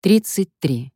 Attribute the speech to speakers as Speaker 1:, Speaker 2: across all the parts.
Speaker 1: 33.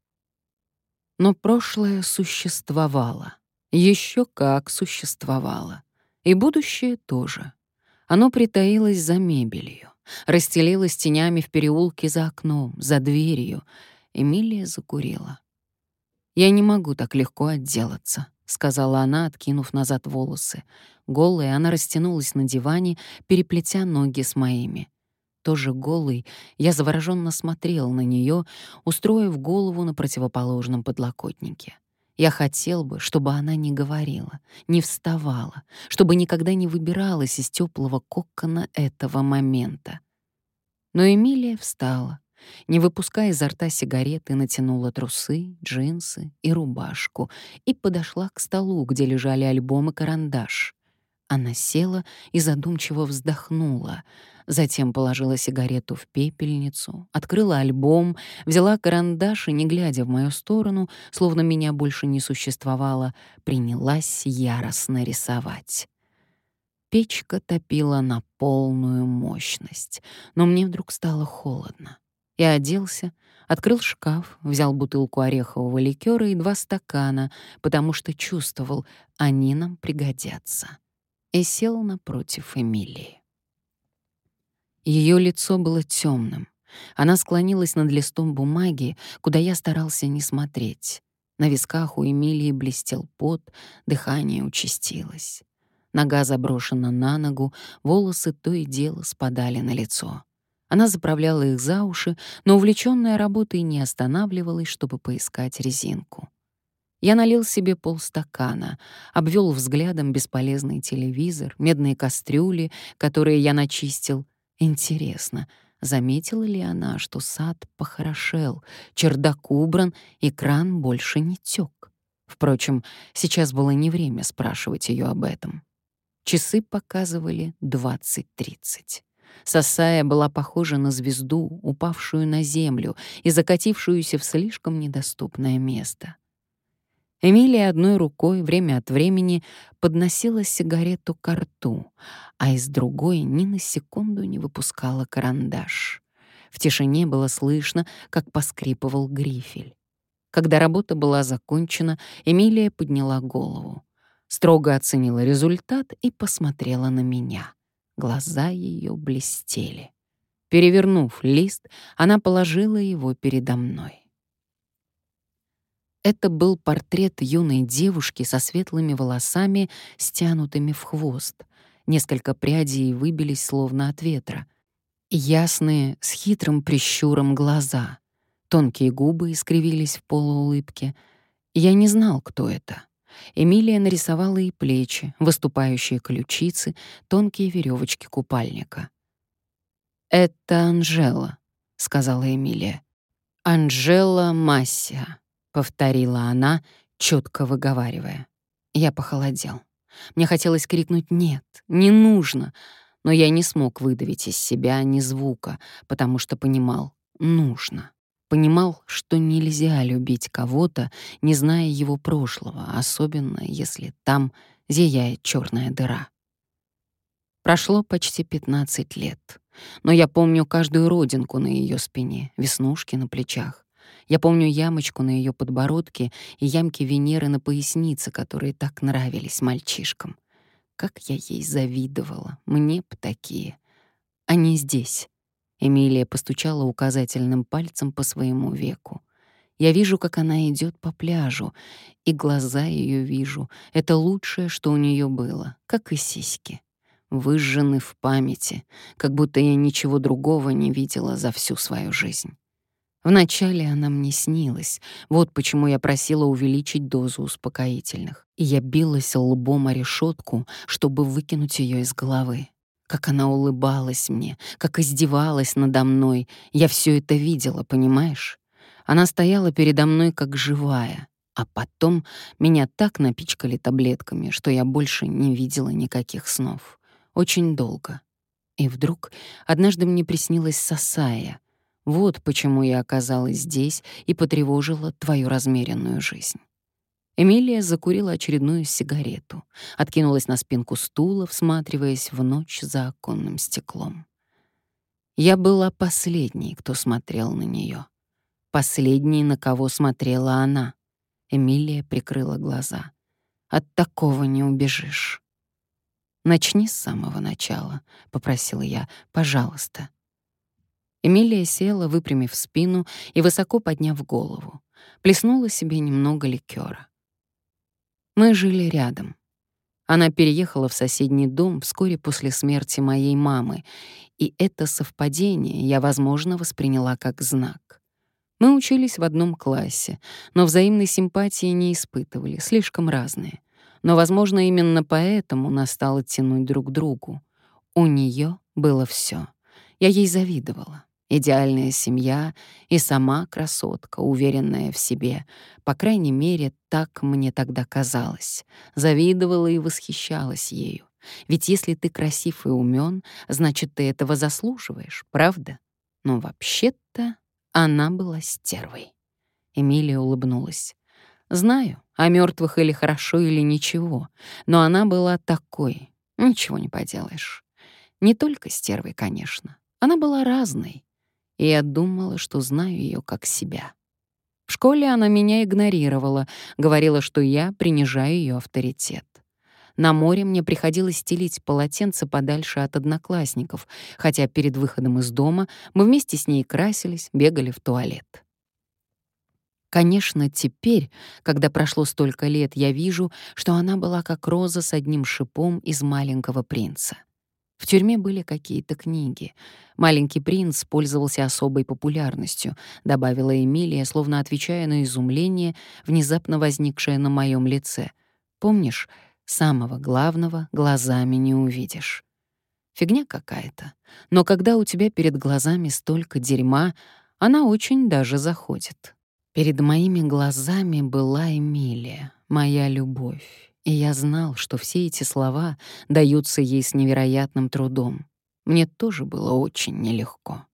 Speaker 1: Но прошлое существовало. Еще как существовало. И будущее тоже. Оно притаилось за мебелью, расстелилось тенями в переулке за окном, за дверью. Эмилия закурила. «Я не могу так легко отделаться», — сказала она, откинув назад волосы. Голая, она растянулась на диване, переплетя ноги с моими. Тоже голый, я завороженно смотрел на нее, устроив голову на противоположном подлокотнике. Я хотел бы, чтобы она не говорила, не вставала, чтобы никогда не выбиралась из теплого кокона этого момента. Но Эмилия встала, не выпуская изо рта сигареты, натянула трусы, джинсы и рубашку и подошла к столу, где лежали альбом и карандаш. Она села и задумчиво вздохнула, затем положила сигарету в пепельницу, открыла альбом, взяла карандаш и, не глядя в мою сторону, словно меня больше не существовало, принялась яростно рисовать. Печка топила на полную мощность, но мне вдруг стало холодно. Я оделся, открыл шкаф, взял бутылку орехового ликера и 2 стакана, потому что чувствовал, они нам пригодятся. И сел напротив Эмилии. Ее лицо было темным. Она склонилась над листом бумаги, куда я старался не смотреть. На висках у Эмилии блестел пот, дыхание участилось. Нога заброшена на ногу, волосы то и дело спадали на лицо. Она заправляла их за уши, но, увлечённая работой, не останавливалась, чтобы поискать резинку. Я налил себе полстакана, обвел взглядом бесполезный телевизор, медные кастрюли, которые я начистил. Интересно, заметила ли она, что сад похорошел, чердак убран и кран больше не тёк? Впрочем, сейчас было не время спрашивать её об этом. Часы показывали 20:30. Сасая была похожа на звезду, упавшую на землю и закатившуюся в слишком недоступное место. Эмилия одной рукой время от времени подносила сигарету ко рту, а из другой ни на секунду не выпускала карандаш. В тишине было слышно, как поскрипывал грифель. Когда работа была закончена, Эмилия подняла голову, строго оценила результат и посмотрела на меня. Глаза ее блестели. Перевернув лист, она положила его передо мной. Это был портрет юной девушки со светлыми волосами, стянутыми в хвост. Несколько прядей выбились словно от ветра. Ясные, с хитрым прищуром глаза. Тонкие губы искривились в полуулыбке. Я не знал, кто это. Эмилия нарисовала и плечи, выступающие ключицы, тонкие веревочки купальника. «Это Анжела», — сказала Эмилия. «Анжела Массия», — повторила она, четко выговаривая. Я похолодел. Мне хотелось крикнуть «нет, не нужно», но я не смог выдавить из себя ни звука, потому что понимал — нужно. Понимал, что нельзя любить кого-то, не зная его прошлого, особенно если там зияет черная дыра. Прошло почти 15 лет, но я помню каждую родинку на ее спине, веснушки на плечах. Я помню ямочку на ее подбородке и ямки Венеры на пояснице, которые так нравились мальчишкам. Как я ей завидовала, мне б такие. Они здесь. Эмилия постучала указательным пальцем по своему веку. Я вижу, как она идет по пляжу, и глаза ее вижу. Это лучшее, что у нее было, как и сиськи. Выжжены в памяти, как будто я ничего другого не видела за всю свою жизнь. Вначале она мне снилась, вот почему я просила увеличить дозу успокоительных. И я билась лбом о решетку, чтобы выкинуть ее из головы. Как она улыбалась мне, как издевалась надо мной. Я все это видела, понимаешь? Она стояла передо мной как живая, а потом меня так напичкали таблетками, что я больше не видела никаких снов. Очень долго. И вдруг однажды мне приснилась Сасая. Вот почему я оказалась здесь и потревожила твою размеренную жизнь. Эмилия закурила очередную сигарету, откинулась на спинку стула, всматриваясь в ночь за оконным стеклом. Я была последней, кто смотрел на нее. Последней, на кого смотрела она. Эмилия прикрыла глаза. «От такого не убежишь». «Начни с самого начала», — попросила я. «Пожалуйста». Эмилия села, выпрямив спину и высоко подняв голову. Плеснула себе немного ликёра. Мы жили рядом. Она переехала в соседний дом вскоре после смерти моей мамы, и это совпадение я, возможно, восприняла как знак. Мы учились в одном классе, но взаимной симпатии не испытывали, слишком разные. Но, возможно, именно поэтому нас стало тянуть друг к другу. У нее было все. Я ей завидовала. Идеальная семья и сама красотка, уверенная в себе. По крайней мере, так мне тогда казалось. Завидовала и восхищалась ею. Ведь если ты красив и умён, значит, ты этого заслуживаешь, правда? Но вообще-то она была стервой. Эмилия улыбнулась. Знаю, о мёртвых или хорошо, или ничего, но она была такой. Ничего не поделаешь. Не только стервой, конечно. Она была разной. И я думала, что знаю её как себя. В школе она меня игнорировала, говорила, что я принижаю её авторитет. На море мне приходилось стелить полотенце подальше от одноклассников, хотя перед выходом из дома мы вместе с ней красились, бегали в туалет. Конечно, теперь, когда прошло столько лет, я вижу, что она была как роза с одним шипом из «Маленького принца». В тюрьме были какие-то книги. «Маленький принц» пользовался особой популярностью, добавила Эмилия, словно отвечая на изумление, внезапно возникшее на моем лице. Помнишь, самого главного глазами не увидишь. Фигня какая-то. Но когда у тебя перед глазами столько дерьма, она очень даже заходит. Перед моими глазами была Эмилия, моя любовь. И я знал, что все эти слова даются ей с невероятным трудом. Мне тоже было очень нелегко.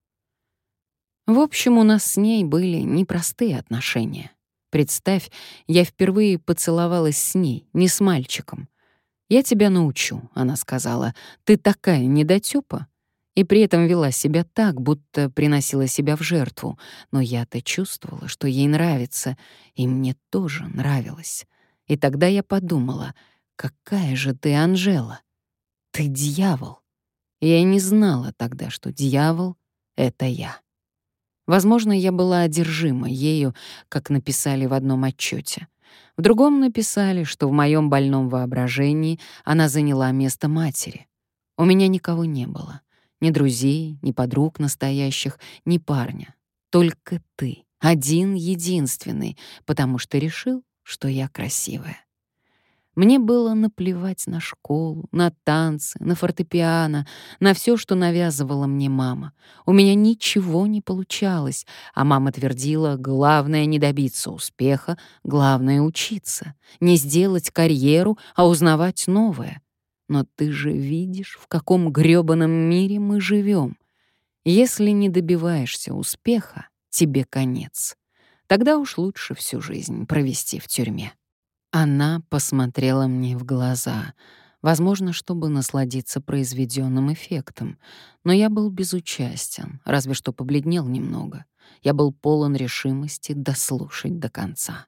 Speaker 1: В общем, у нас с ней были непростые отношения. Представь, я впервые поцеловалась с ней, не с мальчиком. «Я тебя научу», — она сказала, — «ты такая недотёпа». И при этом вела себя так, будто приносила себя в жертву. Но я-то чувствовала, что ей нравится, и мне тоже нравилось. И тогда я подумала, какая же ты Анжела? Ты дьявол. И я не знала тогда, что дьявол — это я. Возможно, я была одержима ею, как написали в одном отчёте. В другом написали, что в моём больном воображении она заняла место матери. У меня никого не было. Ни друзей, ни подруг настоящих, ни парня. Только ты, один-единственный, потому что решил, что я красивая. Мне было наплевать на школу, на танцы, на фортепиано, на всё, что навязывала мне мама. У меня ничего не получалось, а мама твердила: главное не добиться успеха, главное учиться, не сделать карьеру, а узнавать новое. Но ты же видишь, в каком грёбаном мире мы живём. Если не добиваешься успеха, тебе конец. Тогда уж лучше всю жизнь провести в тюрьме. Она посмотрела мне в глаза, возможно, чтобы насладиться произведённым эффектом, но я был безучастен, разве что побледнел немного. Я был полон решимости дослушать до конца.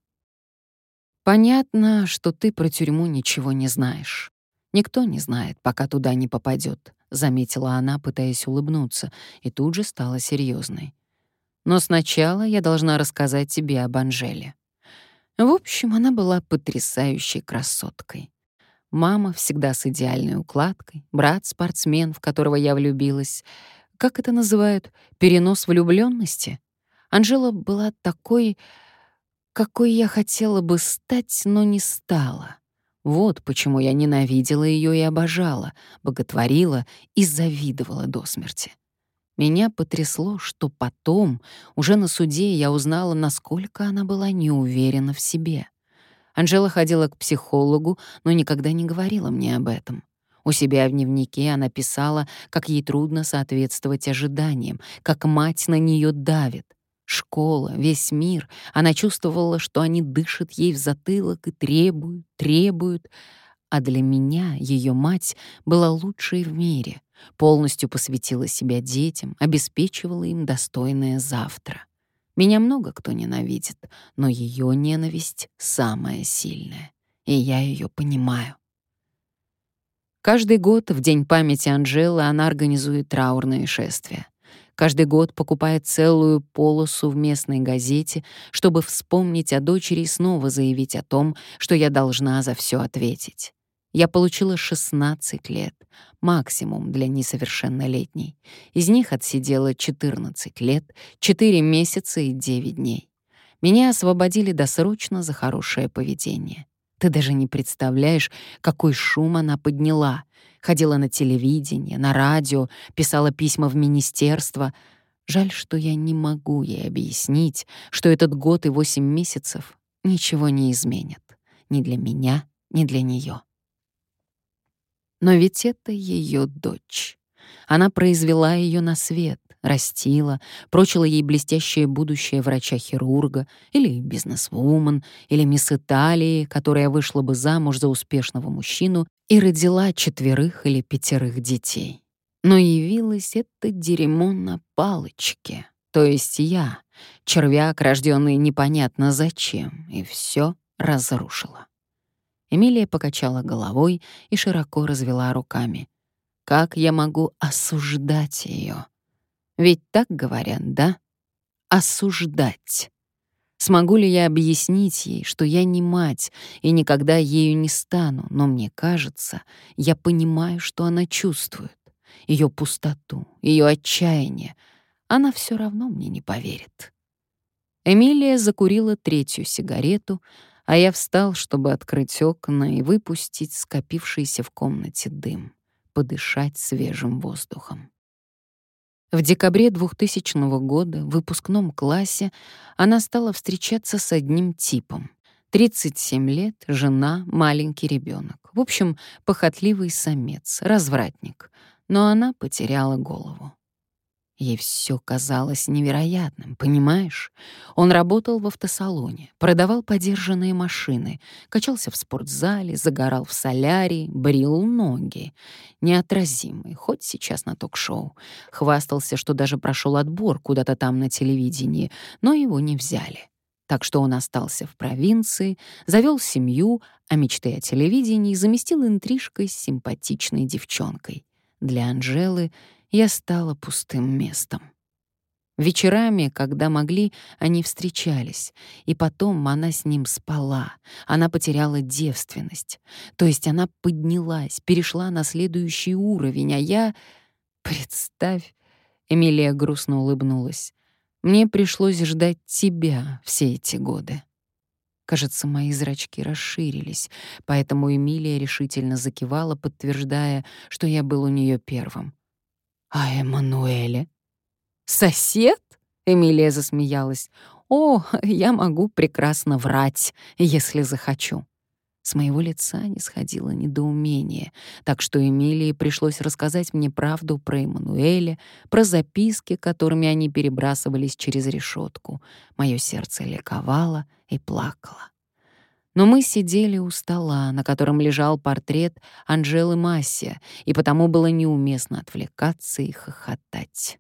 Speaker 1: «Понятно, что ты про тюрьму ничего не знаешь. Никто не знает, пока туда не попадёт», — заметила она, пытаясь улыбнуться, и тут же стала серьёзной. «Но сначала я должна рассказать тебе об Анжеле». В общем, она была потрясающей красоткой. Мама всегда с идеальной укладкой, брат — спортсмен, в которого я влюбилась. Как это называют? Перенос влюблённости? Анжела была такой, какой я хотела бы стать, но не стала. Вот почему я ненавидела её и обожала, боготворила и завидовала до смерти. Меня потрясло, что потом, уже на суде, я узнала, насколько она была неуверена в себе. Анжела ходила к психологу, но никогда не говорила мне об этом. У себя в дневнике она писала, как ей трудно соответствовать ожиданиям, как мать на неё давит. Школа, весь мир, она чувствовала, что они дышат ей в затылок и требуют, требуют. А для меня её мать была лучшей в мире, полностью посвятила себя детям, обеспечивала им достойное завтра. Меня много кто ненавидит, но ее ненависть самая сильная, и я ее понимаю. Каждый год в День памяти Анжелы она организует траурные шествия. Каждый год покупает целую полосу в местной газете, чтобы вспомнить о дочери и снова заявить о том, что я должна за все ответить. Я получила 16 лет, максимум для несовершеннолетней. Из них отсидела 14 лет, 4 месяца и 9 дней. Меня освободили досрочно за хорошее поведение. Ты даже не представляешь, какой шум она подняла. Ходила на телевидение, на радио, писала письма в министерство. Жаль, что я не могу ей объяснить, что этот год и 8 месяцев ничего не изменят. Ни для меня, ни для нее. Но ведь это ее дочь. Она произвела ее на свет, растила, прочила ей блестящее будущее врача-хирурга или бизнесвумен, или мисс Италии, которая вышла бы замуж за успешного мужчину и родила 4 или 5 детей. Но явилось это дерьмо на палочке, то есть я, червяк, рожденный непонятно зачем, и все разрушила. Эмилия покачала головой и широко развела руками. Как я могу осуждать ее? Ведь так говорят, да? Осуждать. Смогу ли я объяснить ей, что я не мать и никогда ею не стану, но мне кажется, я понимаю, что она чувствует. Ее пустоту, ее отчаяние. Она все равно мне не поверит. Эмилия закурила 3-ю сигарету, а я встал, чтобы открыть окна и выпустить скопившийся в комнате дым, подышать свежим воздухом. В декабре 2000 года в выпускном классе она стала встречаться с одним типом. 37 лет, жена, маленький ребенок. В общем, похотливый самец, развратник. Но она потеряла голову. Ей все казалось невероятным, понимаешь? Он работал в автосалоне, продавал подержанные машины, качался в спортзале, загорал в солярии, брил ноги. Неотразимый, хоть сейчас на ток-шоу. Хвастался, что даже прошел отбор куда-то там на телевидении, но его не взяли. Так что он остался в провинции, завел семью, а мечты о телевидении заместил интрижкой с симпатичной девчонкой. Для Анжелы я стала пустым местом. Вечерами, когда могли, они встречались, и потом она с ним спала. Она потеряла девственность. То есть она поднялась, перешла на следующий уровень, а я... Представь, Эмилия грустно улыбнулась. Мне пришлось ждать тебя все эти годы. Кажется, мои зрачки расширились, поэтому Эмилия решительно закивала, подтверждая, что я был у нее первым. «А Эммануэле?» «Сосед?» — Эмилия засмеялась. «О, я могу прекрасно врать, если захочу». С моего лица не сходило недоумение, так что Эмилии пришлось рассказать мне правду про Эммануэля, про записки, которыми они перебрасывались через решетку. Мое сердце ликовало и плакало. Но мы сидели у стола, на котором лежал портрет Анжелы Массия, и потому было неуместно отвлекаться и хохотать.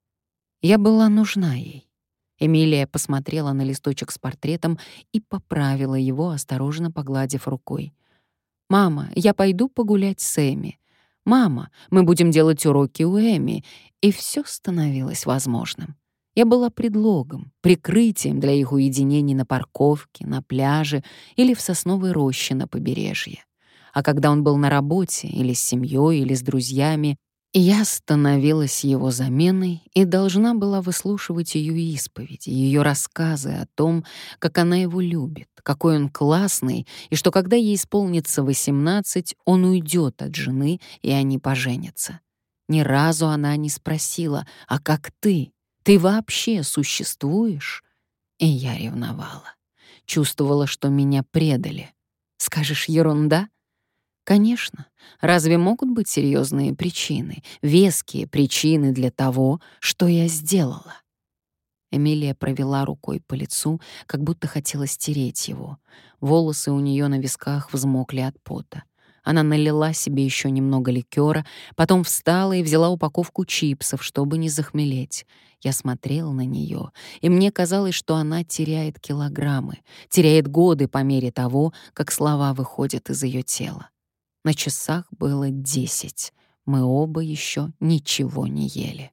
Speaker 1: Я была нужна ей. Эмилия посмотрела на листочек с портретом и поправила его, осторожно погладив рукой. «Мама, я пойду погулять с Эми. Мама, мы будем делать уроки у Эми». И все становилось возможным. Я была предлогом, прикрытием для их уединений на парковке, на пляже или в сосновой роще на побережье. А когда он был на работе, или с семьей, или с друзьями, я становилась его заменой и должна была выслушивать ее исповеди, ее рассказы о том, как она его любит, какой он классный, и что когда ей исполнится 18, он уйдет от жены, и они поженятся. Ни разу она не спросила: «А как ты? Ты вообще существуешь?» И я ревновала. Чувствовала, что меня предали. Скажешь, ерунда? Конечно, разве могут быть серьезные причины, веские причины для того, что я сделала? Эмилия провела рукой по лицу, как будто хотела стереть его. Волосы у нее на висках взмокли от пота. Она налила себе еще немного ликера, потом встала и взяла упаковку чипсов, чтобы не захмелеть. Я смотрел на нее, и мне казалось, что она теряет килограммы, теряет годы по мере того, как слова выходят из ее тела. На часах было 10. Мы оба еще ничего не ели.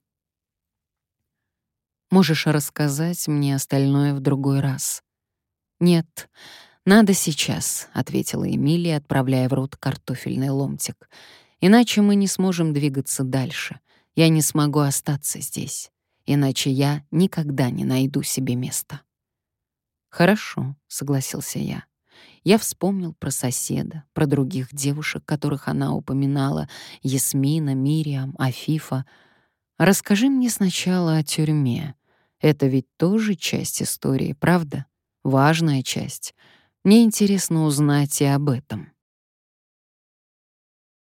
Speaker 1: «Можешь рассказать мне остальное в другой раз?» «Нет, надо сейчас», — ответила Эмилия, отправляя в рот картофельный ломтик. «Иначе мы не сможем двигаться дальше. Я не смогу остаться здесь. Иначе я никогда не найду себе места». «Хорошо», — согласился я. Я вспомнил про соседа, про других девушек, которых она упоминала, Ясмина, Мириам, Афифа. «Расскажи мне сначала о тюрьме. Это ведь тоже часть истории, правда? Важная часть. Мне интересно узнать и об этом».